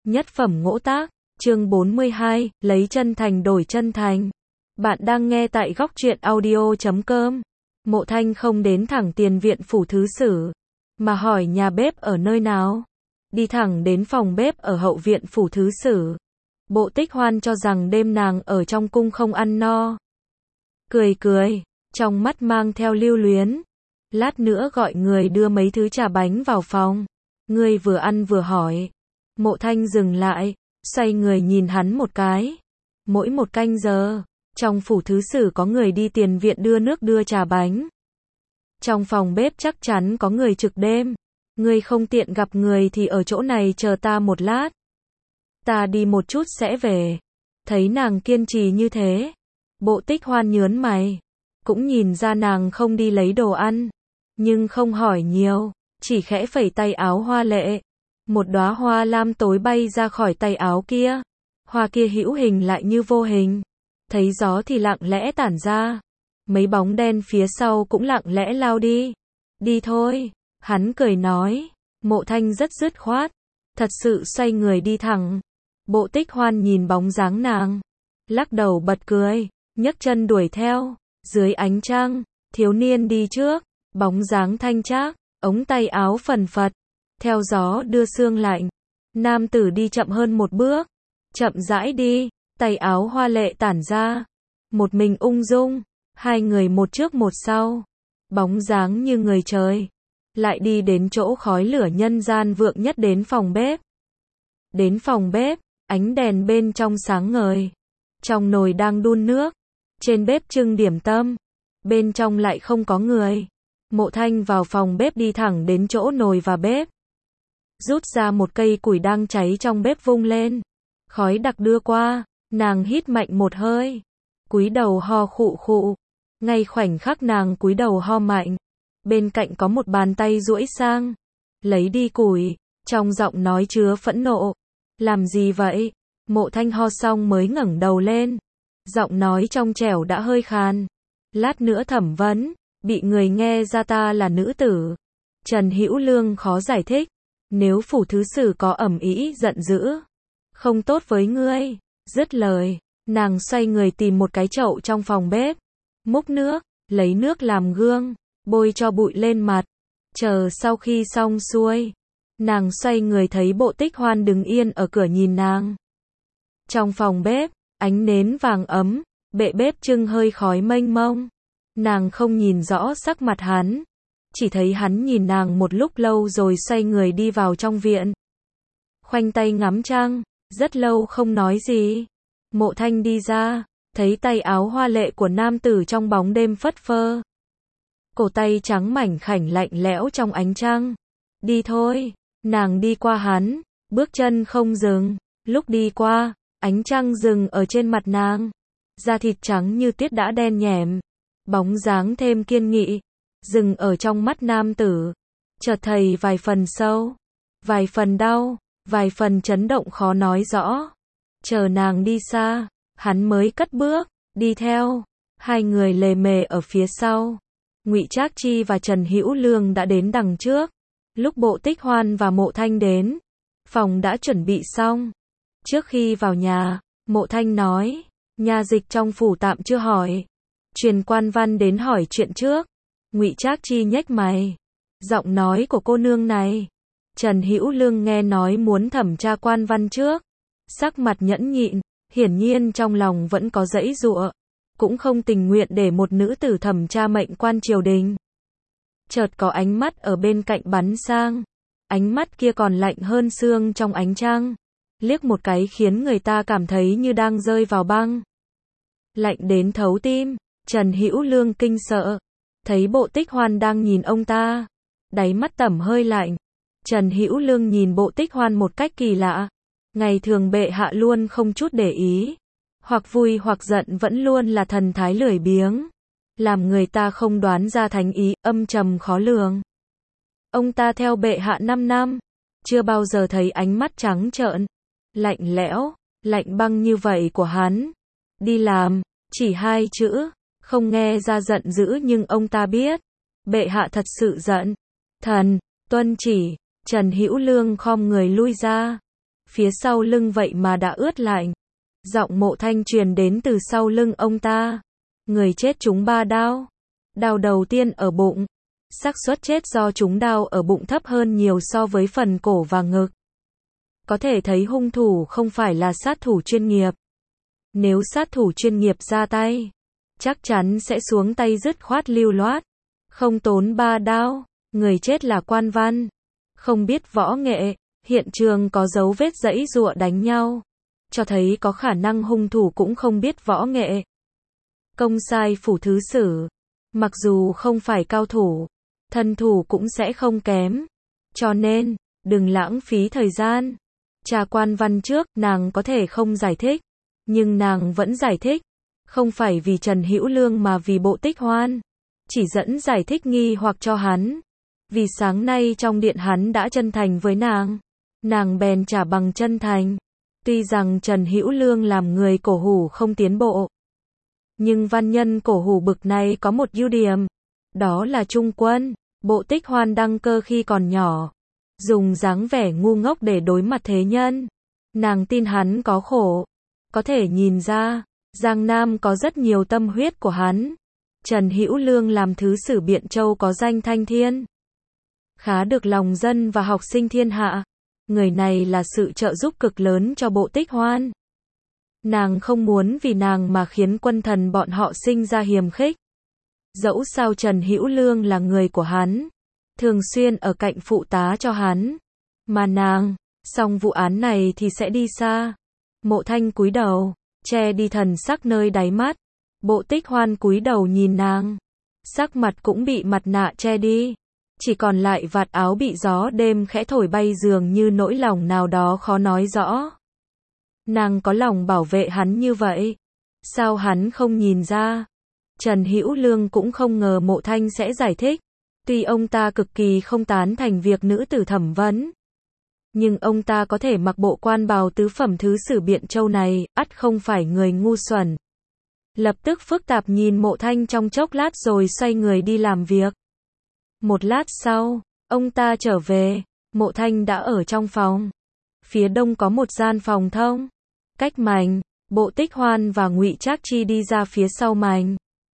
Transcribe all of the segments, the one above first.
Nhất phẩm ngỗ tác, chương 42, lấy chân thành đổi chân thành. Bạn đang nghe tại góc truyện audio.com. Mộ Thanh không đến thẳng tiền viện phủ thứ sử, mà hỏi nhà bếp ở nơi nào. Đi thẳng đến phòng bếp ở hậu viện phủ thứ sử. Bộ Tích Hoan cho rằng đêm nàng ở trong cung không ăn no. Cười cười, trong mắt mang theo lưu luyến. Lát nữa gọi người đưa mấy thứ trà bánh vào phòng. Ngươi vừa ăn vừa hỏi. Mộ Thanh dừng lại, xoay người nhìn hắn một cái. Mỗi một canh giờ, trong phủ thứ sử có người đi tiền viện đưa nước đưa trà bánh. Trong phòng bếp chắc chắn có người trực đêm. Ngươi không tiện gặp người thì ở chỗ này chờ ta một lát. Ta đi một chút sẽ về. Thấy nàng kiên trì như thế, Bộ Tích Hoan nhớn mày. Cũng nhìn ra nàng không đi lấy đồ ăn, nhưng không hỏi nhiều, chỉ khẽ phẩy tay áo hoa lệ. Một đóa hoa lam tối bay ra khỏi tay áo kia. Hoa kia hữu hình lại như vô hình. Thấy gió thì lặng lẽ tản ra. Mấy bóng đen phía sau cũng lặng lẽ lao đi. Đi thôi, hắn cười nói. Mộ Thanh rất dứt khoát, thật sự xoay người đi thẳng. Bộ Tích Hoan nhìn bóng dáng nàng, lắc đầu bật cười, nhấc chân đuổi theo. Dưới ánh trăng, thiếu niên đi trước, bóng dáng thanh trác, ống tay áo phần phật, theo gió đưa sương lạnh. Nam tử đi chậm hơn một bước, chậm rãi đi, tay áo hoa lệ tản ra, một mình ung dung, hai người một trước một sau, bóng dáng như người trời. Lại đi đến chỗ khói lửa nhân gian vượng nhất, đến phòng bếp. Đến phòng bếp, ánh đèn bên trong sáng ngời. Trong nồi đang đun nước, trên bếp trưng điểm tâm, bên trong lại không có người. Mộ Thanh vào phòng bếp đi thẳng đến chỗ nồi và bếp. Rút ra một cây củi đang cháy trong bếp vung lên. Khói đặc đưa qua, nàng hít mạnh một hơi. Cúi đầu ho khụ khụ. Ngay khoảnh khắc nàng cúi đầu ho mạnh, bên cạnh có một bàn tay duỗi sang, lấy đi củi, trong giọng nói chứa phẫn nộ. Làm gì vậy? Mộ Thanh ho xong mới ngẩng đầu lên. Giọng nói trong trẻo đã hơi khàn. Lát nữa thẩm vấn, bị người nghe ra ta là nữ tử. Trần Hữu Lương khó giải thích. Nếu phủ thứ sử có ầm ĩ giận dữ, không tốt với ngươi. Dứt lời, nàng xoay người tìm một cái chậu trong phòng bếp, múc nước, lấy nước làm gương, bôi cho bụi lên mặt. Chờ sau khi xong xuôi, nàng xoay người thấy Bộ Tích Hoan đứng yên ở cửa nhìn nàng. Trong phòng bếp, ánh nến vàng ấm, bệ bếp trưng hơi khói mênh mông. Nàng không nhìn rõ sắc mặt hắn, chỉ thấy hắn nhìn nàng một lúc lâu rồi xoay người đi vào trong viện. Khoanh tay ngắm trăng, rất lâu không nói gì. Mộ Thanh đi ra, thấy tay áo hoa lệ của nam tử trong bóng đêm phất phơ. Cổ tay trắng mảnh khảnh lạnh lẽo trong ánh trăng. Đi thôi, nàng đi qua hắn, bước chân không dừng. Lúc đi qua, ánh trăng dừng ở trên mặt nàng. Da thịt trắng như tuyết đã đen nhẻm, bóng dáng thêm kiên nghị, dừng ở trong mắt nam tử. Chợt thấy vài phần sâu, vài phần đau, vài phần chấn động khó nói rõ. Chờ nàng đi xa, hắn mới cất bước, đi theo. Hai người lề mề ở phía sau. Ngụy Trác Chi và Trần Hữu Lương đã đến đằng trước. Lúc Bộ Tích Hoan và Mộ Thanh đến, phòng đã chuẩn bị xong. Trước khi vào nhà, Mộ Thanh nói, nhà dịch trong phủ tạm chưa hỏi, truyền quan văn đến hỏi chuyện trước. Ngụy Trác Chi nhếch mày. Giọng nói của cô nương này. Trần Hữu Lương nghe nói muốn thẩm tra quan văn trước, sắc mặt nhẫn nhịn, hiển nhiên trong lòng vẫn có giãy giụa, cũng không tình nguyện để một nữ tử thẩm tra mệnh quan triều đình. Chợt có ánh mắt ở bên cạnh bắn sang, ánh mắt kia còn lạnh hơn sương trong ánh trăng, liếc một cái khiến người ta cảm thấy như đang rơi vào băng. Lạnh đến thấu tim. Trần Hữu Lương kinh sợ, thấy Bộ Tích Hoan đang nhìn ông ta, đáy mắt tẩm hơi lạnh. Trần Hữu Lương nhìn Bộ Tích Hoan một cách kỳ lạ. Ngày thường bệ hạ luôn không chút để ý, hoặc vui hoặc giận vẫn luôn là thần thái lười biếng, làm người ta không đoán ra thánh ý, âm trầm khó lường. Ông ta theo bệ hạ 5 năm, chưa bao giờ thấy ánh mắt trắng trợn, lạnh lẽo, lạnh băng như vậy của hắn. Đi làm, chỉ 2 chữ, không nghe ra giận dữ nhưng ông ta biết, bệ hạ thật sự giận. Thần, tuân chỉ. Trần Hữu Lương khom người lui ra. phía sau lưng vậy mà đã ướt lạnh. Giọng Mộ Thanh truyền đến từ sau lưng ông ta. Người chết trúng 3 đao. Đao đầu tiên ở bụng. Xác suất chết do trúng đao ở bụng thấp hơn nhiều so với phần cổ và ngực. Có thể thấy hung thủ không phải là sát thủ chuyên nghiệp. Nếu sát thủ chuyên nghiệp ra tay, chắc chắn sẽ xuống tay dứt khoát lưu loát, không tốn 3 đao. Người chết là quan văn, không biết võ nghệ, hiện trường có dấu vết giãy giụa đánh nhau, cho thấy có khả năng hung thủ cũng không biết võ nghệ. Công sai phủ thứ sử, mặc dù không phải cao thủ, thân thủ cũng sẽ không kém, cho nên, đừng lãng phí thời gian. Tra quan văn trước, nàng có thể không giải thích, nhưng nàng vẫn giải thích, không phải vì Trần Hữu Lương mà vì Bộ Tích Hoan, chỉ dẫn giải thích nghi hoặc cho hắn. Vì sáng nay trong điện hắn đã chân thành với nàng bèn trả bằng chân thành. Tuy rằng Trần Hữu Lương làm người cổ hủ không tiến bộ, nhưng văn nhân cổ hủ bực này có một ưu điểm, đó là trung quân. Bộ Tích Hoan đăng cơ khi còn nhỏ, dùng dáng vẻ ngu ngốc để đối mặt thế nhân. Nàng tin hắn có khổ, có thể nhìn ra, Giang Nam có rất nhiều tâm huyết của hắn. Trần Hữu Lương làm thứ sử Biện Châu có danh thanh thiên, khá được lòng dân và học sinh thiên hạ. Người này là sự trợ giúp cực lớn cho Bộ Tích Hoan. Nàng không muốn vì nàng mà khiến quân thần bọn họ sinh ra hiềm khích. Dẫu sao Trần Hữu Lương là người của hắn, thường xuyên ở cạnh phụ tá cho hắn, mà nàng, xong vụ án này thì sẽ đi xa. Mộ Thanh cúi đầu, che đi thần sắc nơi đáy mắt. Bộ Tích Hoan cúi đầu nhìn nàng, sắc mặt cũng bị mặt nạ che đi, chỉ còn lại vạt áo bị gió đêm khẽ thổi bay dường như nỗi lòng nào đó khó nói rõ. Nàng có lòng bảo vệ hắn như vậy, sao hắn không nhìn ra? Trần Hữu Lương cũng không ngờ Mộ Thanh sẽ giải thích. Tuy ông ta cực kỳ không tán thành việc nữ tử thẩm vấn, nhưng ông ta có thể mặc bộ quan bào tứ phẩm thứ sử Biện Châu này, ắt không phải người ngu xuẩn. Lập tức phức tạp nhìn Mộ Thanh trong chốc lát rồi xoay người đi làm việc. Một lát sau, ông ta trở về, Mộ Thanh đã ở trong phòng. Phía đông có một gian phòng thông, cách mảnh. Bộ Tích Hoan và Ngụy Trác Chi đi ra phía sau mảnh.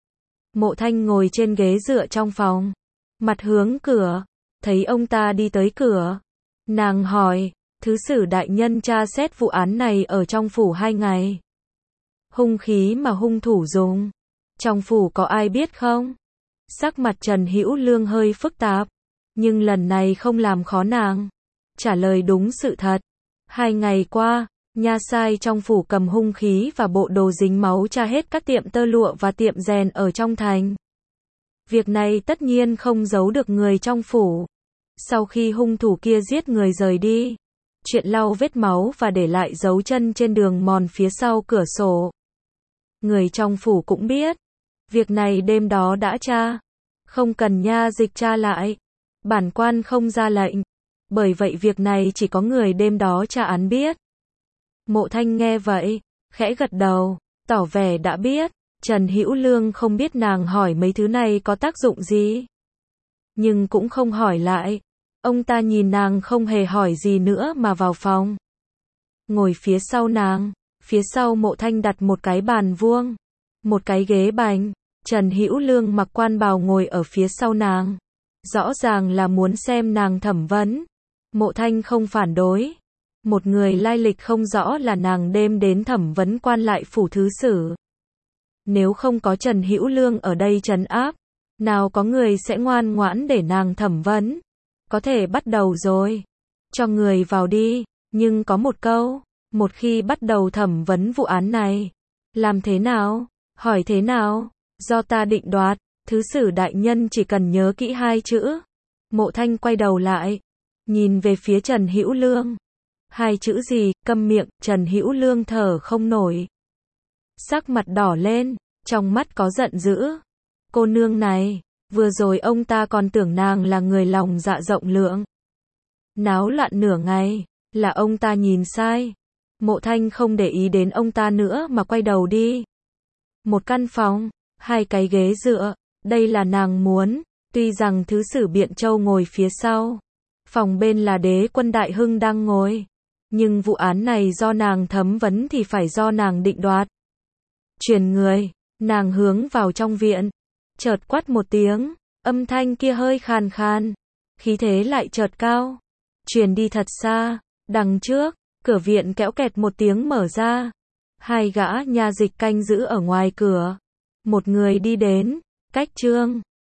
Mộ Thanh ngồi trên ghế dựa trong phòng, mặt hướng cửa, thấy ông ta đi tới cửa. Nàng hỏi, thứ sử đại nhân tra xét vụ án này ở trong phủ 2 ngày. Hung khí mà hung thủ dùng, trong phủ có ai biết không? Sắc mặt Trần Hữu Lương hơi phức tạp, nhưng lần này không làm khó nàng. Trả lời đúng sự thật. 2 ngày qua, nha sai trong phủ cầm hung khí và bộ đồ dính máu tra hết các tiệm tơ lụa và tiệm rèn ở trong thành. Việc này tất nhiên không giấu được người trong phủ. Sau khi hung thủ kia giết người rời đi, chuyện lau vết máu và để lại dấu chân trên đường mòn phía sau cửa sổ, người trong phủ cũng biết. Việc này đêm đó đã tra, không cần nha dịch tra lại. Bản quan không ra lệnh, bởi vậy việc này chỉ có người đêm đó tra án biết. Mộ Thanh nghe vậy, khẽ gật đầu, tỏ vẻ đã biết. Trần Hữu Lương không biết nàng hỏi mấy thứ này có tác dụng gì, nhưng cũng không hỏi lại. Ông ta nhìn nàng không hề hỏi gì nữa mà vào phòng, ngồi phía sau nàng. Phía sau Mộ Thanh đặt một cái bàn vuông, một cái ghế bành. Trần Hữu Lương mặc quan bào ngồi ở phía sau nàng, rõ ràng là muốn xem nàng thẩm vấn. Mộ Thanh không phản đối. Một người lai lịch không rõ là nàng đem đến thẩm vấn quan lại phủ thứ sử. Nếu không có Trần Hữu Lương ở đây trấn áp, nào có người sẽ ngoan ngoãn để nàng thẩm vấn. Có thể bắt đầu rồi. Cho người vào đi, nhưng có một câu, một khi bắt đầu thẩm vấn vụ án này, làm thế nào, hỏi thế nào, do ta định đoạt. Thứ sử đại nhân chỉ cần nhớ kỹ 2 chữ. Mộ Thanh quay đầu lại, nhìn về phía Trần Hữu Lương. 2 chữ gì? Câm miệng. Trần Hữu Lương thở không nổi, sắc mặt đỏ lên, trong mắt có giận dữ. Cô nương này, vừa rồi ông ta còn tưởng nàng là người lòng dạ rộng lượng. Náo loạn nửa ngày, là ông ta nhìn sai. Mộ Thanh không để ý đến ông ta nữa mà quay đầu đi. Một căn phòng, 2 cái ghế dựa, đây là nàng muốn. Tuy rằng thứ sử Biện Châu ngồi phía sau, phòng bên là đế quân Đại Hưng đang ngồi, Nhưng vụ án này do nàng thẩm vấn thì phải do nàng định đoạt. Truyền người, nàng hướng vào trong viện. Chợt quát một tiếng, âm thanh kia hơi khàn khàn. Khí thế lại chợt cao. Truyền đi thật xa, đằng trước, cửa viện kéo kẹt một tiếng mở ra. Hai gã nha dịch canh giữ ở ngoài cửa. Một người đi đến, cách Trương